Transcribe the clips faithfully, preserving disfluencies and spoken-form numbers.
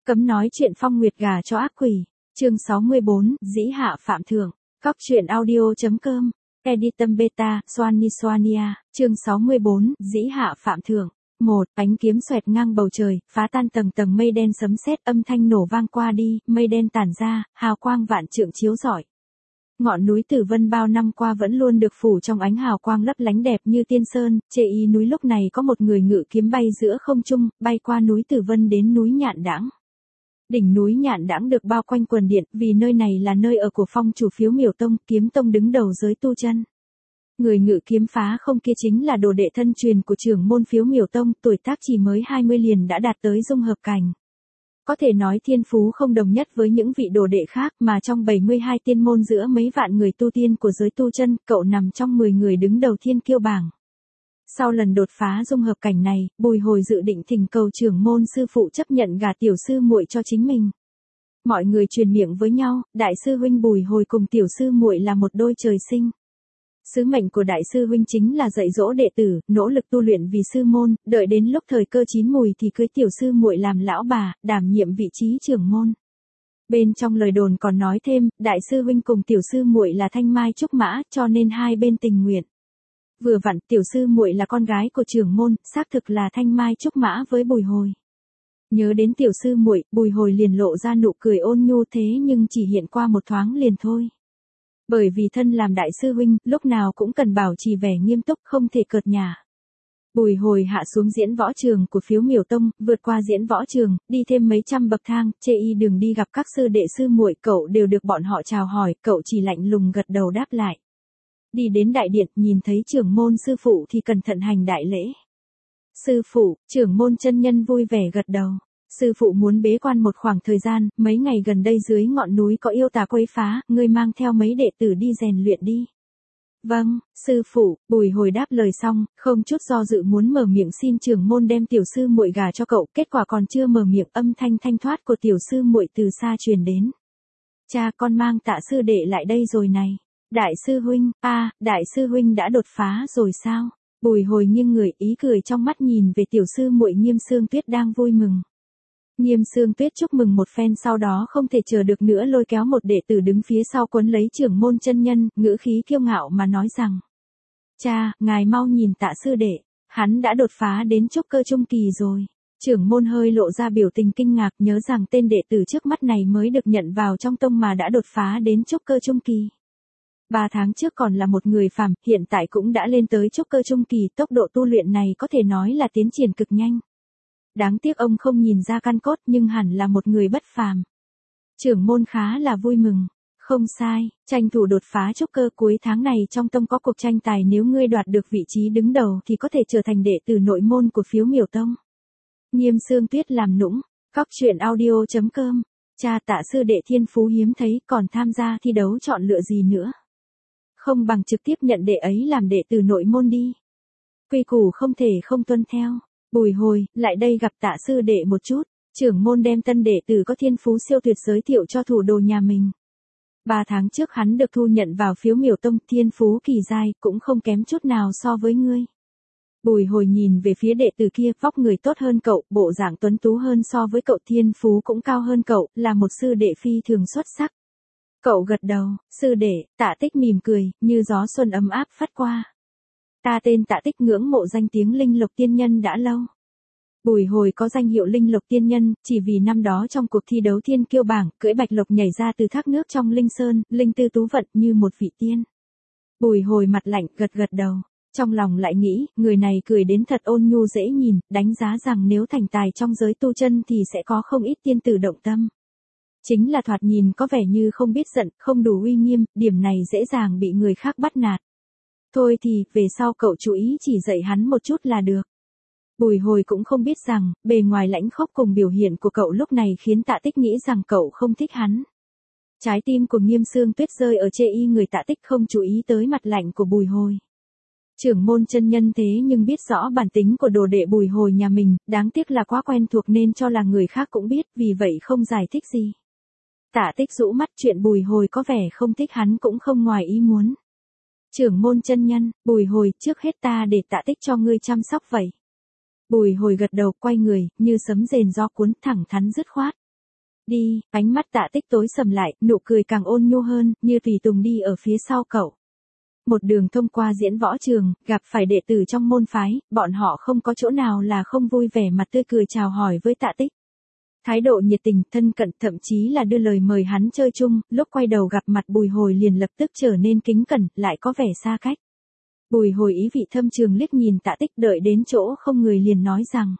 Cấm nói chuyện phong nguyệt gà cho ác quỷ. Chương sáu mươi bốn, dĩ hạ phạm thượng. Cóc truyện audio.com. Editum beta, Swanny Swania. Chương sáu mươi bốn, dĩ hạ phạm thượng. một. Ánh kiếm xoẹt ngang bầu trời, phá tan tầng tầng mây đen, sấm sét âm thanh nổ vang qua đi, mây đen tản ra, hào quang vạn trượng chiếu rọi. Ngọn núi Tử Vân bao năm qua vẫn luôn được phủ trong ánh hào quang lấp lánh đẹp như tiên sơn, chê y núi lúc này có một người ngự kiếm bay giữa không trung, bay qua núi Tử Vân đến núi Nhạn Đãng. Đỉnh núi Nhạn Đãng được bao quanh quần điện, vì nơi này là nơi ở của phong chủ Phiếu Miểu Tông, kiếm tông đứng đầu giới tu chân. Người ngự kiếm phá không kia chính là đồ đệ thân truyền của trưởng môn Phiếu Miểu Tông, tuổi tác chỉ mới hai mươi liền đã đạt tới dung hợp cảnh. Có thể nói thiên phú không đồng nhất với những vị đồ đệ khác, mà trong bảy mươi hai tiên môn giữa mấy vạn người tu tiên của giới tu chân, cậu nằm trong mười người đứng đầu thiên kiêu bảng. Sau lần đột phá dung hợp cảnh này, Bùi Hồi dự định thỉnh cầu trưởng môn sư phụ chấp nhận gả tiểu sư muội cho chính mình. Mọi người truyền miệng với nhau, đại sư huynh Bùi Hồi cùng tiểu sư muội là một đôi trời sinh. Sứ mệnh của đại sư huynh chính là dạy dỗ đệ tử, nỗ lực tu luyện vì sư môn, đợi đến lúc thời cơ chín mùi thì cưới tiểu sư muội làm lão bà, đảm nhiệm vị trí trưởng môn. Bên trong lời đồn còn nói thêm, đại sư huynh cùng tiểu sư muội là thanh mai trúc mã, cho nên hai bên tình nguyện. Vừa vặn, tiểu sư muội là con gái của trưởng môn, xác thực là thanh mai trúc mã với Bùi Hồi. Nhớ đến tiểu sư muội, Bùi Hồi liền lộ ra nụ cười ôn nhu, thế nhưng chỉ hiện qua một thoáng liền thôi. Bởi vì thân làm đại sư huynh, lúc nào cũng cần bảo trì vẻ nghiêm túc, không thể cợt nhả. Bùi Hồi hạ xuống diễn võ trường của Phiếu Miểu Tông, vượt qua diễn võ trường, đi thêm mấy trăm bậc thang, chê y đường đi gặp các sư đệ sư muội, cậu đều được bọn họ chào hỏi, cậu chỉ lạnh lùng gật đầu đáp lại. Đi đến đại điện, nhìn thấy trưởng môn sư phụ thì cẩn thận hành đại lễ. Sư phụ, trưởng môn chân nhân vui vẻ gật đầu. Sư phụ muốn bế quan một khoảng thời gian, mấy ngày gần đây dưới ngọn núi có yêu tà quấy phá, ngươi mang theo mấy đệ tử đi rèn luyện đi. Vâng, sư phụ. Bùi Hồi đáp lời xong, không chút do dự muốn mở miệng xin trưởng môn đem tiểu sư muội gả cho cậu, kết quả còn chưa mở miệng, âm thanh thanh thoát của tiểu sư muội từ xa truyền đến. Cha, con mang Tạ sư đệ lại đây rồi này. Đại sư huynh, a, à, đại sư huynh đã đột phá rồi sao? Bùi Hồi nghiêng người, ý cười trong mắt nhìn về tiểu sư muội Nghiêm Sương Tuyết đang vui mừng. Nghiêm Sương Tuyết chúc mừng một phen, sau đó không thể chờ được nữa lôi kéo một đệ tử đứng phía sau quấn lấy trưởng môn chân nhân, ngữ khí kiêu ngạo mà nói rằng: Cha, ngài mau nhìn Tạ sư đệ, hắn đã đột phá đến trúc cơ trung kỳ rồi. Trưởng môn hơi lộ ra biểu tình kinh ngạc, nhớ rằng tên đệ tử trước mắt này mới được nhận vào trong tông mà đã đột phá đến trúc cơ trung kỳ. Ba tháng trước còn là một người phàm, hiện tại cũng đã lên tới trúc cơ trung kỳ, tốc độ tu luyện này có thể nói là tiến triển cực nhanh. Đáng tiếc ông không nhìn ra căn cốt, nhưng hẳn là một người bất phàm. Trưởng môn khá là vui mừng. Không sai, tranh thủ đột phá trúc cơ, cuối tháng này trong tông có cuộc tranh tài, nếu ngươi đoạt được vị trí đứng đầu thì có thể trở thành đệ tử nội môn của Phiếu Miểu Tông. Nghiêm Sương Tuyết làm nũng. Cóc truyện audio.com. Cha, Tạ sư đệ thiên phú hiếm thấy, còn tham gia thi đấu chọn lựa gì nữa? Không bằng trực tiếp nhận đệ ấy làm đệ tử nội môn đi. Quy củ không thể không tuân theo. Bùi Hồi, lại đây gặp Tạ sư đệ một chút. Trưởng môn đem tân đệ tử có thiên phú siêu tuyệt giới thiệu cho thủ đồ nhà mình. Ba tháng trước hắn được thu nhận vào Phiếu Miểu Tông, thiên phú kỳ giai, cũng không kém chút nào so với ngươi. Bùi Hồi nhìn về phía đệ tử kia, vóc người tốt hơn cậu, bộ dạng tuấn tú hơn so với cậu, thiên phú cũng cao hơn cậu, là một sư đệ phi thường xuất sắc. Cậu gật đầu. Sư đệ. Tạ Tích mỉm cười, như gió xuân ấm áp phất qua. Ta tên Tạ Tích, ngưỡng mộ danh tiếng Linh Lộc Tiên Nhân đã lâu. Bùi Hồi có danh hiệu Linh Lộc Tiên Nhân, chỉ vì năm đó trong cuộc thi đấu thiên kiêu bảng, cưỡi bạch lộc nhảy ra từ thác nước trong Linh Sơn, linh tư tú vận như một vị tiên. Bùi Hồi mặt lạnh, gật gật đầu. Trong lòng lại nghĩ, người này cười đến thật ôn nhu dễ nhìn, đánh giá rằng nếu thành tài trong giới tu chân thì sẽ có không ít tiên tử động tâm. Chính là thoạt nhìn có vẻ như không biết giận, không đủ uy nghiêm, điểm này dễ dàng bị người khác bắt nạt. Thôi thì, về sau cậu chú ý chỉ dạy hắn một chút là được. Bùi Hồi cũng không biết rằng, bề ngoài lãnh khốc cùng biểu hiện của cậu lúc này khiến Tạ Tích nghĩ rằng cậu không thích hắn. Trái tim của Nghiêm Sương Tuyết rơi ở chê y người Tạ Tích, không chú ý tới mặt lạnh của Bùi Hồi. Trưởng môn chân nhân thế nhưng biết rõ bản tính của đồ đệ Bùi Hồi nhà mình, đáng tiếc là quá quen thuộc nên cho là người khác cũng biết, vì vậy không giải thích gì. Tạ Tích rũ mắt, chuyện Bùi Hồi có vẻ không thích hắn cũng không ngoài ý muốn. Trưởng môn chân nhân, Bùi Hồi, trước hết ta để Tạ Tích cho ngươi chăm sóc vậy. Bùi Hồi gật đầu, quay người, như sấm rền gió cuốn, thẳng thắn dứt khoát. Đi, ánh mắt Tạ Tích tối sầm lại, nụ cười càng ôn nhu hơn, như tùy tùng đi ở phía sau cậu. Một đường thông qua diễn võ trường, gặp phải đệ tử trong môn phái, bọn họ không có chỗ nào là không vui vẻ mặt tươi cười chào hỏi với Tạ Tích. Thái độ nhiệt tình, thân cận, thậm chí là đưa lời mời hắn chơi chung, lúc quay đầu gặp mặt Bùi Hồi liền lập tức trở nên kính cẩn, lại có vẻ xa cách. Bùi Hồi ý vị thâm trường liếc nhìn Tạ Tích, đợi đến chỗ không người liền nói rằng: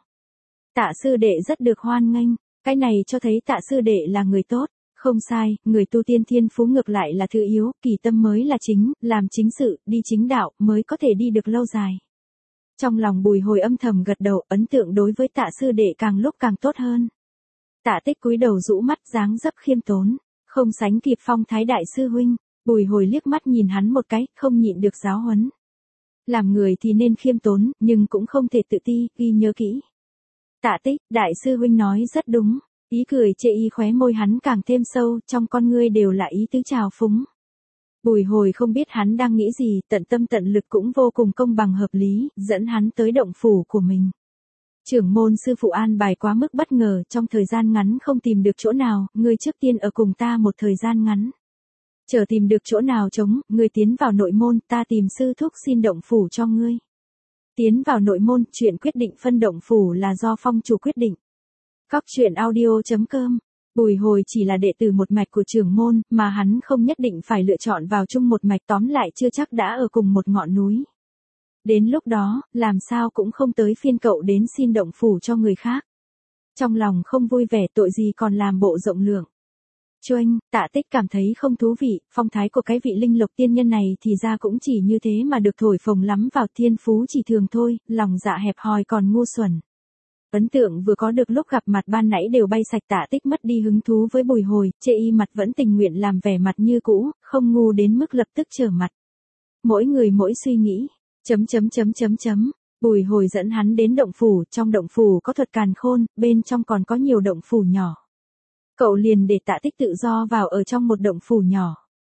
Tạ sư đệ rất được hoan nghênh, cái này cho thấy Tạ sư đệ là người tốt. Không sai, người tu tiên thiên phú ngược lại là thứ yếu, kỳ tâm mới là chính, làm chính sự, đi chính đạo, mới có thể đi được lâu dài. Trong lòng Bùi Hồi âm thầm gật đầu, ấn tượng đối với Tạ sư đệ càng lúc càng tốt hơn. Tạ Tích cúi đầu rũ mắt, dáng dấp khiêm tốn, không sánh kịp phong thái đại sư huynh. Bùi Hồi liếc mắt nhìn hắn một cái, không nhịn được giáo huấn. Làm người thì nên khiêm tốn, nhưng cũng không thể tự ti, ghi nhớ kỹ. Tạ Tích, đại sư huynh nói rất đúng. Ý cười chê y khóe môi hắn càng thêm sâu, trong con ngươi đều là ý tứ trào phúng. Bùi Hồi không biết hắn đang nghĩ gì, tận tâm tận lực cũng vô cùng công bằng hợp lý, dẫn hắn tới động phủ của mình. Trưởng môn sư phụ an bài quá mức bất ngờ, trong thời gian ngắn không tìm được chỗ nào, ngươi trước tiên ở cùng ta một thời gian ngắn. Chờ tìm được chỗ nào trống, ngươi tiến vào nội môn, ta tìm sư thúc xin động phủ cho ngươi. Tiến vào nội môn, chuyện quyết định phân động phủ là do phong chủ quyết định. Cóc truyện audio chấm com. Bùi Hồi chỉ là đệ tử một mạch của trưởng môn, mà hắn không nhất định phải lựa chọn vào chung một mạch, tóm lại chưa chắc đã ở cùng một ngọn núi. Đến lúc đó, làm sao cũng không tới phiên cậu đến xin động phủ cho người khác. Trong lòng không vui vẻ, tội gì còn làm bộ rộng lượng. Choanh, Tạ Tích cảm thấy không thú vị, phong thái của cái vị linh lộc tiên nhân này thì ra cũng chỉ như thế mà được thổi phồng lắm vào, thiên phú chỉ thường thôi, lòng dạ hẹp hòi còn ngu xuẩn. Ấn tượng vừa có được lúc gặp mặt ban nãy đều bay sạch. Tạ Tích mất đi hứng thú với Bùi Hồi, chê y mặt vẫn tình nguyện làm vẻ mặt như cũ, không ngu đến mức lập tức trở mặt. Mỗi người mỗi suy nghĩ, chấm chấm chấm chấm chấm, Bùi Hồi dẫn hắn đến động phủ, trong động phủ có thuật càn khôn, bên trong còn có nhiều động phủ nhỏ. Cậu liền để Tạ Tích tự do vào ở trong một động phủ nhỏ.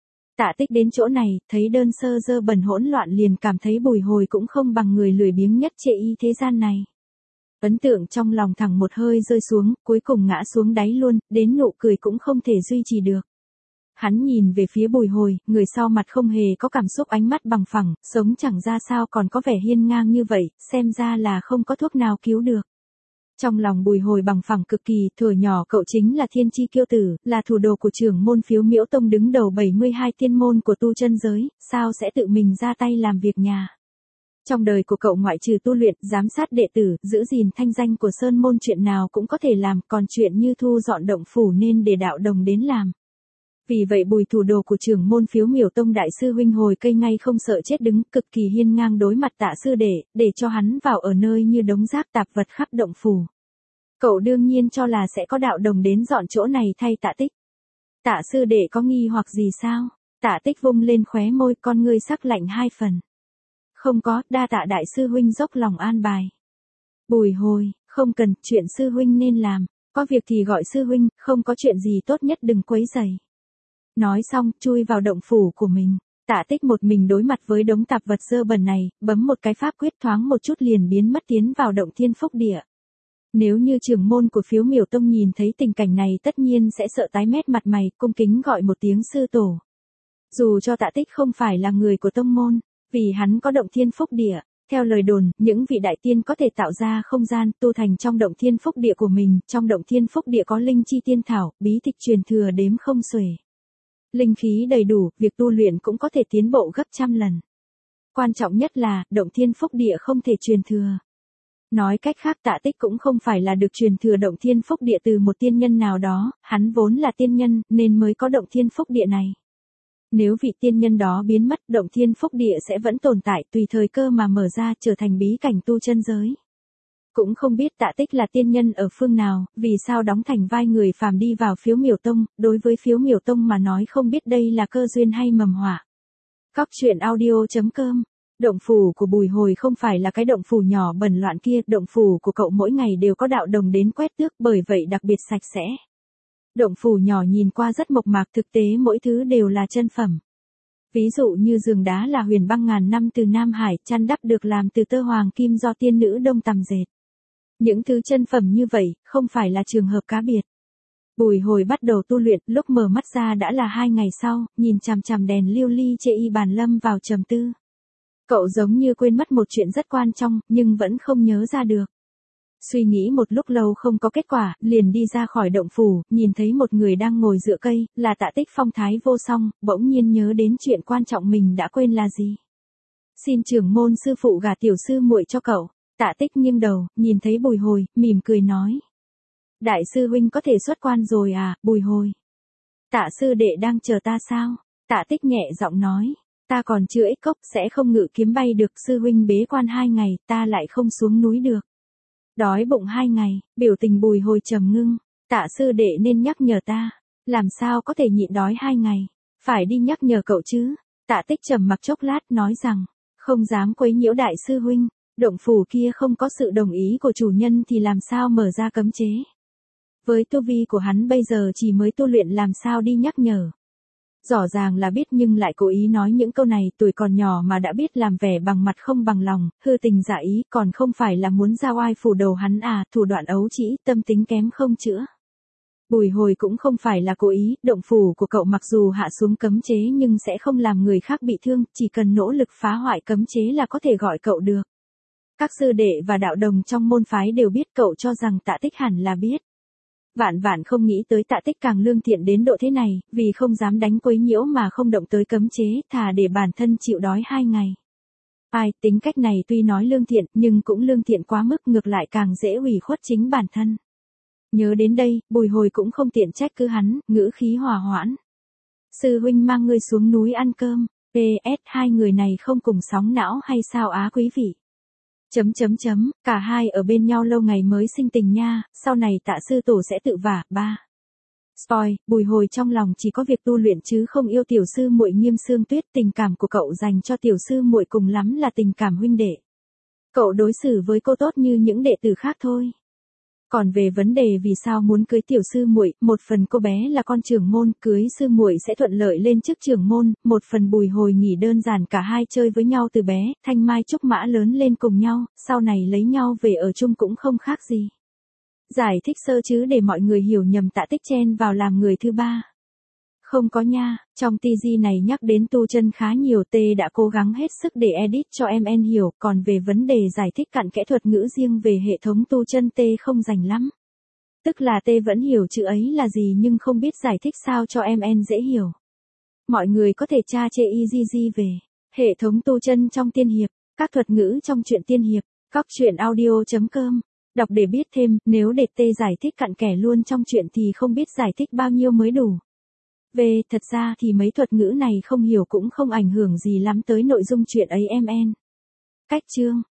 Tạ Tích đến chỗ này, thấy đơn sơ dơ bẩn hỗn loạn liền cảm thấy Bùi Hồi cũng không bằng người lười biếng nhất chê y thế gian này. Ấn tượng trong lòng thẳng một hơi rơi xuống, cuối cùng ngã xuống đáy luôn, đến nụ cười cũng không thể duy trì được. Hắn nhìn về phía Bùi Hồi, người sau mặt không hề có cảm xúc, ánh mắt bằng phẳng, sống chẳng ra sao còn có vẻ hiên ngang như vậy, xem ra là không có thuốc nào cứu được. Trong lòng Bùi Hồi bằng phẳng cực kỳ, thuở nhỏ cậu chính là thiên chi kiêu tử, là thủ đồ của trưởng môn Phiếu Miễu Tông, đứng đầu bảy mươi hai tiên môn của tu chân giới, sao sẽ tự mình ra tay làm việc nhà. Trong đời của cậu ngoại trừ tu luyện, giám sát đệ tử, giữ gìn thanh danh của sơn môn, chuyện nào cũng có thể làm, còn chuyện như thu dọn động phủ nên để đạo đồng đến làm. Vì vậy Bùi thủ đồ của trưởng môn Phiếu Miểu Tông đại sư huynh hồi cây ngay không sợ chết, đứng cực kỳ hiên ngang đối mặt Tạ sư đệ, để cho hắn vào ở nơi như đống rác tạp vật khắp động phủ. Cậu đương nhiên cho là sẽ có đạo đồng đến dọn chỗ này thay Tạ Tích. Tạ sư đệ có nghi hoặc gì sao? Tạ Tích vung lên khóe môi, con ngươi sắc lạnh hai phần. Không có, đa tạ đại sư huynh dốc lòng an bài. Bùi Hồi, không cần, chuyện sư huynh nên làm, có việc thì gọi sư huynh, không có chuyện gì tốt nhất đừng quấy rầy. Nói xong, chui vào động phủ của mình. Tạ Tích một mình đối mặt với đống tạp vật dơ bẩn này, bấm một cái pháp quyết thoáng một chút liền biến mất tiến vào động thiên phúc địa. Nếu như trưởng môn của Phiếu Miểu Tông nhìn thấy tình cảnh này tất nhiên sẽ sợ tái mét mặt mày, cung kính gọi một tiếng sư tổ. Dù cho Tạ Tích không phải là người của tông môn, vì hắn có động thiên phúc địa, theo lời đồn, những vị đại tiên có thể tạo ra không gian tu thành trong động thiên phúc địa của mình, trong động thiên phúc địa có linh chi tiên thảo, bí tịch truyền thừa đếm không xuể. Linh khí đầy đủ, việc tu luyện cũng có thể tiến bộ gấp trăm lần. Quan trọng nhất là, động thiên phúc địa không thể truyền thừa. Nói cách khác Tạ Tích cũng không phải là được truyền thừa động thiên phúc địa từ một tiên nhân nào đó, hắn vốn là tiên nhân, nên mới có động thiên phúc địa này. Nếu vị tiên nhân đó biến mất, động thiên phúc địa sẽ vẫn tồn tại, tùy thời cơ mà mở ra, trở thành bí cảnh tu chân giới. Cũng không biết Tạ Tích là tiên nhân ở phương nào, vì sao đóng thành vai người phàm đi vào Phiếu Miểu Tông, đối với Phiếu Miểu Tông mà nói không biết đây là cơ duyên hay mầm họa. Cóc truyện audio chấm com. Động phủ của Bùi Hồi không phải là cái động phủ nhỏ bẩn loạn kia, động phủ của cậu mỗi ngày đều có đạo đồng đến quét tước, bởi vậy đặc biệt sạch sẽ. Động phủ nhỏ nhìn qua rất mộc mạc, thực tế mỗi thứ đều là chân phẩm. Ví dụ như giường đá là huyền băng ngàn năm từ Nam Hải, chăn đắp được làm từ tơ hoàng kim do tiên nữ Đông tằm dệt. Những thứ chân phẩm như vậy, không phải là trường hợp cá biệt. Bùi Hồi bắt đầu tu luyện, lúc mở mắt ra đã là hai ngày sau, nhìn chằm chằm đèn lưu ly chê y bàn lâm vào trầm tư. Cậu giống như quên mất một chuyện rất quan trọng, nhưng vẫn không nhớ ra được. Suy nghĩ một lúc lâu không có kết quả, liền đi ra khỏi động phủ, nhìn thấy một người đang ngồi dựa cây, là Tạ Tích phong thái vô song, bỗng nhiên nhớ đến chuyện quan trọng mình đã quên là gì. Xin trưởng môn sư phụ gả tiểu sư muội cho cậu. Tạ Tích nghiêng đầu, nhìn thấy Bùi Hồi, mỉm cười nói. Đại sư huynh có thể xuất quan rồi à, Bùi Hồi. Tạ sư đệ đang chờ ta sao? Tạ Tích nhẹ giọng nói. Ta còn chưa ích cốc, sẽ không ngự kiếm bay được, sư huynh bế quan hai ngày, ta lại không xuống núi được. Đói bụng hai ngày, biểu tình Bùi Hồi trầm ngưng. Tạ sư đệ nên nhắc nhở ta. Làm sao có thể nhịn đói hai ngày? Phải đi nhắc nhở cậu chứ. Tạ Tích trầm mặc chốc lát nói rằng. Không dám quấy nhiễu đại sư huynh. Động phủ kia không có sự đồng ý của chủ nhân thì làm sao mở ra cấm chế. Với tu vi của hắn bây giờ chỉ mới tu luyện, làm sao đi nhắc nhở. Rõ ràng là biết nhưng lại cố ý nói những câu này, tuổi còn nhỏ mà đã biết làm vẻ bằng mặt không bằng lòng, hư tình giả ý, còn không phải là muốn ra oai phủ đầu hắn à, thủ đoạn ấu trĩ, tâm tính kém không chữa. Bùi Hồi cũng không phải là cố ý, động phủ của cậu mặc dù hạ xuống cấm chế nhưng sẽ không làm người khác bị thương, chỉ cần nỗ lực phá hoại cấm chế là có thể gọi cậu được. Các sư đệ và đạo đồng trong môn phái đều biết, cậu cho rằng Tạ Tích hẳn là biết. Vạn vạn không nghĩ tới Tạ Tích càng lương thiện đến độ thế này, vì không dám đánh quấy nhiễu mà không động tới cấm chế, thà để bản thân chịu đói hai ngày. Ai, tính cách này tuy nói lương thiện, nhưng cũng lương thiện quá mức, ngược lại càng dễ ủy khuất chính bản thân. Nhớ đến đây, Bùi Hồi cũng không tiện trách cứ hắn, ngữ khí hòa hoãn. Sư huynh mang ngươi xuống núi ăn cơm, pê ét hai người này không cùng sóng não hay sao á quý vị? Chấm chấm chấm, cả hai ở bên nhau lâu ngày mới sinh tình nha, sau này Tạ sư tổ sẽ tự vả. Ba. Spoil, Bùi Hồi trong lòng chỉ có việc tu luyện chứ không yêu tiểu sư muội Nghiêm Xương Tuyết, tình cảm của cậu dành cho tiểu sư muội cùng lắm là tình cảm huynh đệ. Cậu đối xử với cô tốt như những đệ tử khác thôi. Còn về vấn đề vì sao muốn cưới tiểu sư muội, một phần cô bé là con trưởng môn, cưới sư muội sẽ thuận lợi lên chức trưởng môn, một phần Bùi Hồi nghĩ đơn giản cả hai chơi với nhau từ bé, thanh mai trúc mã lớn lên cùng nhau, sau này lấy nhau về ở chung cũng không khác gì. Giải thích sơ chứ để mọi người hiểu nhầm, Tạ Tích chen vào làm người thứ ba. Không có nha, trong ti gi này nhắc đến tu chân khá nhiều, T đã cố gắng hết sức để edit cho em en hiểu, còn về vấn đề giải thích cặn kẽ thuật ngữ riêng về hệ thống tu chân T không rành lắm. Tức là T vẫn hiểu chữ ấy là gì nhưng không biết giải thích sao cho em en dễ hiểu. Mọi người có thể tra chê i gi gi về hệ thống tu chân trong tiên hiệp, các thuật ngữ trong truyện tiên hiệp, cóc truyện audio chấm com. Đọc để biết thêm, nếu để T giải thích cặn kẽ luôn trong truyện thì không biết giải thích bao nhiêu mới đủ. Về, thật ra thì mấy thuật ngữ này không hiểu cũng không ảnh hưởng gì lắm tới nội dung chuyện ấy em en. Cách chương